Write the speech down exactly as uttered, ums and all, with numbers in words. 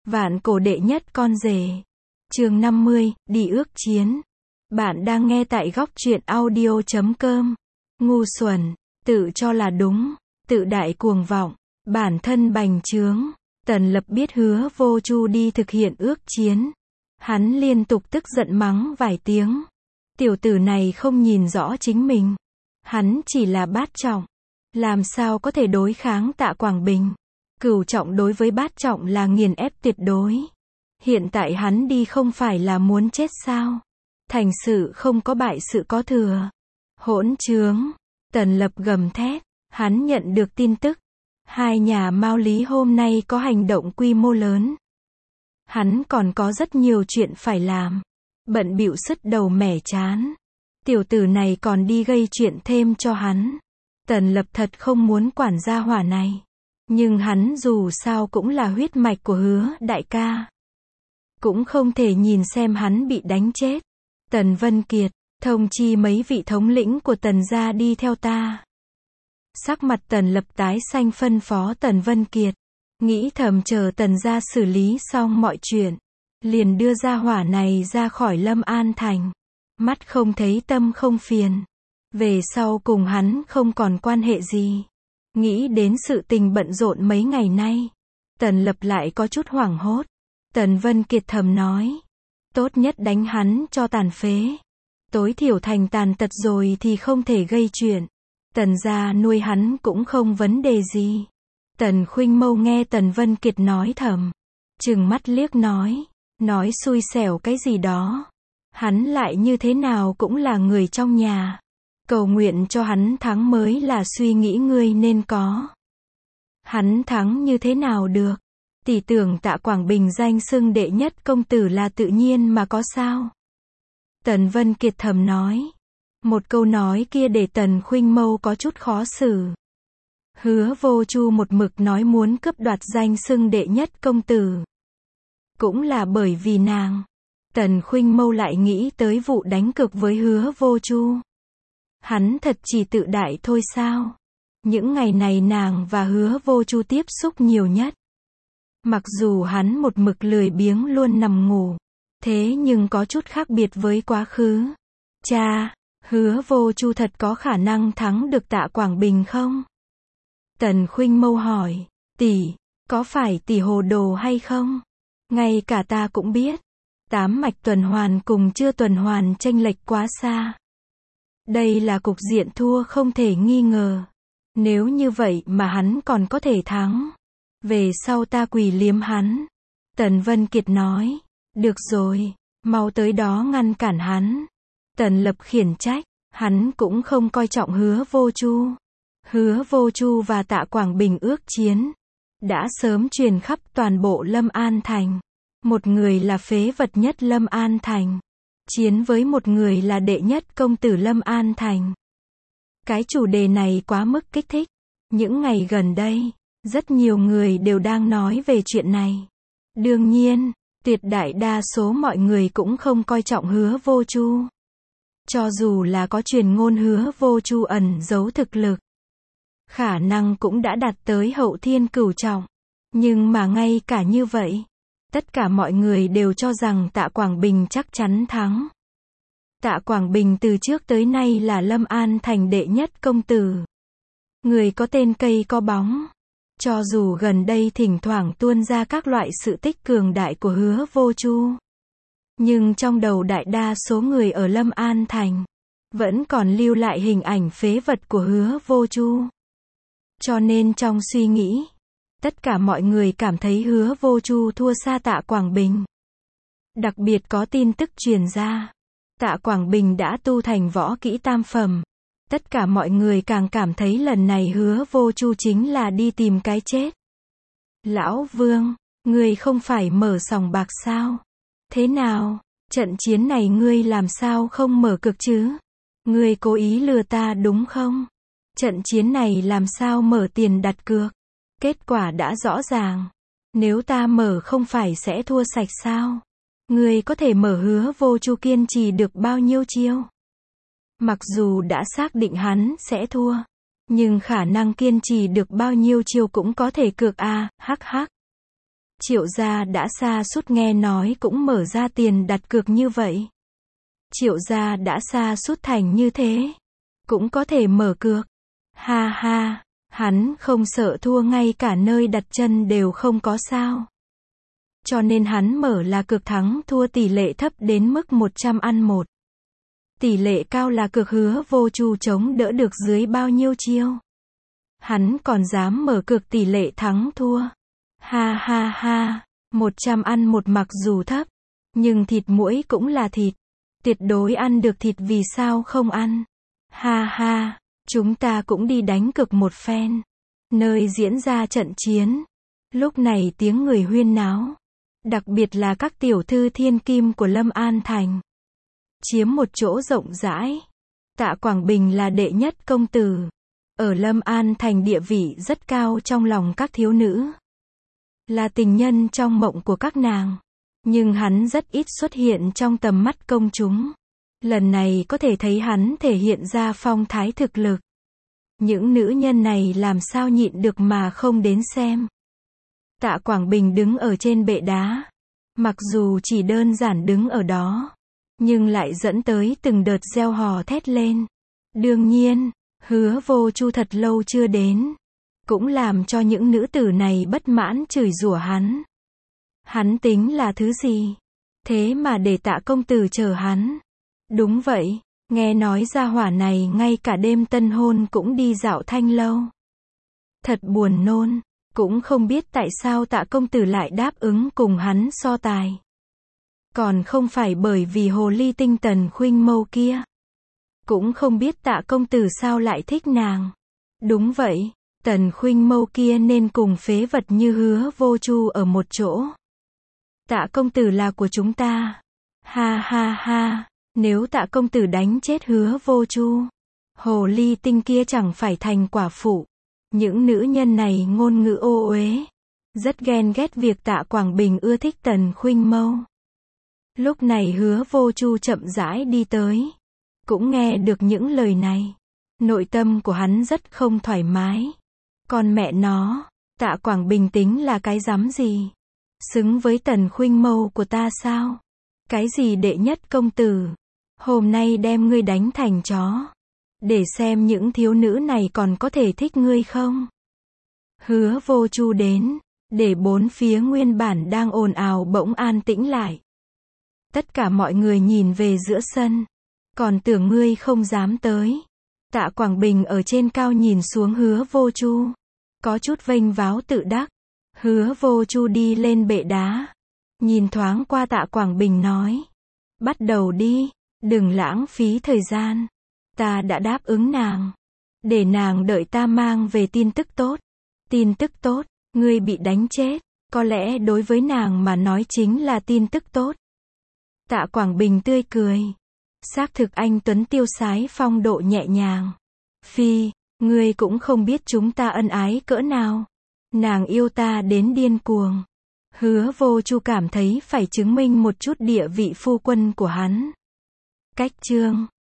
Vạn cổ đệ nhất con rể. Chương năm mươi, đi ước chiến. Bạn đang nghe tại góc truyện audio chấm com. Ngu xuẩn, tự cho là đúng, tự đại cuồng vọng, bản thân bành trướng. Tần Lập biết Hứa Vô Chu đi thực hiện ước chiến. Hắn liên tục tức giận mắng vài tiếng. Tiểu tử này không nhìn rõ chính mình. Hắn chỉ là bát trọng. Làm sao có thể đối kháng Tạ Quảng Bình. Cửu trọng đối với bát trọng là nghiền ép tuyệt đối. Hiện tại hắn đi không phải là muốn chết sao? Thành sự không có bại sự có thừa. Hỗn trướng. Tần Lập gầm thét. Hắn nhận được tin tức. Hai nhà Mao Lý hôm nay có hành động quy mô lớn. Hắn còn có rất nhiều chuyện phải làm. Bận bịu sứt đầu mẻ chán. Tiểu tử này còn đi gây chuyện thêm cho hắn. Tần Lập thật không muốn quản gia hỏa này. Nhưng hắn dù sao cũng là huyết mạch của Hứa đại ca. Cũng không thể nhìn xem hắn bị đánh chết. Tần Vân Kiệt, thông chi mấy vị thống lĩnh của Tần gia đi theo ta. Sắc mặt Tần Lập tái xanh phân phó Tần Vân Kiệt. Nghĩ thầm chờ Tần gia xử lý xong mọi chuyện. Liền đưa ra hỏa này ra khỏi Lâm An Thành. Mắt không thấy tâm không phiền. Về sau cùng hắn không còn quan hệ gì. Nghĩ đến sự tình bận rộn mấy ngày nay. Tần Lập lại có chút hoảng hốt. Tần Vân Kiệt thầm nói. Tốt nhất đánh hắn cho tàn phế. Tối thiểu thành tàn tật rồi thì không thể gây chuyện. Tần gia nuôi hắn cũng không vấn đề gì. Tần Khuynh Mâu nghe Tần Vân Kiệt nói thầm. Trừng mắt liếc nói. Nói xui xẻo cái gì đó. Hắn lại như thế nào cũng là người trong nhà. Cầu nguyện cho hắn thắng mới là suy nghĩ ngươi nên có. Hắn thắng như thế nào được? Tỷ tưởng Tạ Quảng Bình danh xưng đệ nhất công tử là tự nhiên mà có sao? Tần Vân Kiệt thầm nói. Một câu nói kia để Tần Khuynh Mâu có chút khó xử. Hứa Vô Chu một mực nói muốn cướp đoạt danh xưng đệ nhất công tử. Cũng là bởi vì nàng. Tần Khuynh Mâu lại nghĩ tới vụ đánh cược với Hứa Vô Chu. Hắn thật chỉ tự đại thôi sao? Những ngày này nàng và Hứa Vô Chu tiếp xúc nhiều nhất. Mặc dù hắn một mực lười biếng luôn nằm ngủ. Thế nhưng có chút khác biệt với quá khứ. Cha, Hứa Vô Chu thật có khả năng thắng được Tạ Quảng Bình không? Tần Khuynh Mâu hỏi. Tỷ, có phải tỷ hồ đồ hay không? Ngay cả ta cũng biết. Tám mạch tuần hoàn cùng chưa tuần hoàn chênh lệch quá xa. Đây là cục diện thua không thể nghi ngờ. Nếu như vậy mà hắn còn có thể thắng. Về sau ta quỳ liếm hắn. Tần Vân Kiệt nói. Được rồi, mau tới đó ngăn cản hắn. Tần Lập khiển trách. Hắn cũng không coi trọng Hứa Vô Chu. Hứa Vô Chu và Tạ Quảng Bình ước chiến. Đã sớm truyền khắp toàn bộ Lâm An Thành. Một người là phế vật nhất Lâm An Thành. Chiến với một người là đệ nhất công tử Lâm An Thành. Cái chủ đề này quá mức kích thích. Những ngày gần đây, rất nhiều người đều đang nói về chuyện này. Đương nhiên, tuyệt đại đa số mọi người cũng không coi trọng Hứa Vô Chu. Cho dù là có truyền ngôn Hứa Vô Chu ẩn giấu thực lực. Khả năng cũng đã đạt tới hậu thiên cửu trọng. Nhưng mà ngay cả như vậy. Tất cả mọi người đều cho rằng Tạ Quảng Bình chắc chắn thắng. Tạ Quảng Bình từ trước tới nay là Lâm An Thành đệ nhất công tử. Người có tên cây có bóng. Cho dù gần đây thỉnh thoảng tuôn ra các loại sự tích cường đại của Hứa Vô Chu. Nhưng trong đầu đại đa số người ở Lâm An Thành. Vẫn còn lưu lại hình ảnh phế vật của Hứa Vô Chu. Cho nên trong suy nghĩ. Tất cả mọi người cảm thấy Hứa Vô Chu thua xa Tạ Quảng Bình. Đặc biệt có tin tức truyền ra. Tạ Quảng Bình đã tu thành võ kỹ tam phẩm. Tất cả mọi người càng cảm thấy lần này Hứa Vô Chu chính là đi tìm cái chết. Lão Vương, ngươi không phải mở sòng bạc sao? Thế nào? Trận chiến này ngươi làm sao không mở cược chứ? Ngươi cố ý lừa ta đúng không? Trận chiến này làm sao mở tiền đặt cược? Kết quả đã rõ ràng. Nếu ta mở không phải sẽ thua sạch sao? Ngươi có thể mở Hứa Vô Chu kiên trì được bao nhiêu chiêu? Mặc dù đã xác định hắn sẽ thua. Nhưng khả năng kiên trì được bao nhiêu chiêu cũng có thể cược à, hắc hắc. Triệu gia đã sa sút nghe nói cũng mở ra tiền đặt cược như vậy. Triệu gia đã sa sút thành như thế, cũng có thể mở cược. Ha ha, hắn không sợ thua ngay cả nơi đặt chân đều không có sao. Cho nên hắn mở là cược thắng thua tỷ lệ thấp đến mức một trăm ăn một. Tỷ lệ cao là cược Hứa Vô Chu chống đỡ được dưới bao nhiêu chiêu. Hắn còn dám mở cược tỷ lệ thắng thua. Ha ha ha, một trăm ăn một mặc dù thấp, nhưng thịt muỗi cũng là thịt. Tuyệt đối ăn được thịt vì sao không ăn. Ha ha, chúng ta cũng đi đánh cược một phen. Nơi diễn ra trận chiến. Lúc này tiếng người huyên náo. Đặc biệt là các tiểu thư thiên kim của Lâm An Thành. Chiếm một chỗ rộng rãi. Tạ Quảng Bình là đệ nhất công tử. Ở Lâm An Thành địa vị rất cao trong lòng các thiếu nữ. Là tình nhân trong mộng của các nàng. Nhưng hắn rất ít xuất hiện trong tầm mắt công chúng. Lần này có thể thấy hắn thể hiện ra phong thái thực lực. Những nữ nhân này làm sao nhịn được mà không đến xem. Tạ Quảng Bình đứng ở trên bệ đá. Mặc dù chỉ đơn giản đứng ở đó, nhưng lại dẫn tới từng đợt reo hò thét lên. Đương nhiên, Hứa Vô Chu thật lâu chưa đến. Cũng làm cho những nữ tử này bất mãn chửi rủa hắn. Hắn tính là thứ gì? Thế mà để Tạ công tử chờ hắn. Đúng vậy, nghe nói gia hỏa này ngay cả đêm tân hôn cũng đi dạo thanh lâu. Thật buồn nôn, cũng không biết tại sao Tạ công tử lại đáp ứng cùng hắn so tài. Còn không phải bởi vì hồ ly tinh Tần Khuynh Mâu kia. Cũng không biết Tạ công tử sao lại thích nàng. Đúng vậy, Tần Khuynh Mâu kia nên cùng phế vật như Hứa Vô Chu ở một chỗ. Tạ công tử là của chúng ta. Ha ha ha, nếu Tạ công tử đánh chết Hứa Vô Chu, hồ ly tinh kia chẳng phải thành quả phụ. Những nữ nhân này ngôn ngữ ô uế, rất ghen ghét việc Tạ Quảng Bình ưa thích Tần Khuynh Mâu. Lúc này Hứa Vô Chu chậm rãi đi tới, cũng nghe được những lời này. Nội tâm của hắn rất không thoải mái. Còn mẹ nó, Tạ Quảng Bình tính là cái rắm gì? Xứng với Tần Khuynh Mâu của ta sao? Cái gì đệ nhất công tử? Hôm nay đem ngươi đánh thành chó. Để xem những thiếu nữ này còn có thể thích ngươi không? Hứa Vô Chu đến, để bốn phía nguyên bản đang ồn ào bỗng an tĩnh lại. Tất cả mọi người nhìn về giữa sân. Còn tưởng ngươi không dám tới. Tạ Quảng Bình ở trên cao nhìn xuống Hứa Vô Chu. Có chút vênh váo tự đắc. Hứa Vô Chu đi lên bệ đá. Nhìn thoáng qua Tạ Quảng Bình nói. Bắt đầu đi, đừng lãng phí thời gian. Ta đã đáp ứng nàng. Để nàng đợi ta mang về tin tức tốt. Tin tức tốt, ngươi bị đánh chết. Có lẽ đối với nàng mà nói chính là tin tức tốt. Tạ Quảng Bình tươi cười. Xác thực anh tuấn tiêu sái phong độ nhẹ nhàng. Phi, ngươi cũng không biết chúng ta ân ái cỡ nào. Nàng yêu ta đến điên cuồng. Hứa Vô Chu cảm thấy phải chứng minh một chút địa vị phu quân của hắn. Cách chương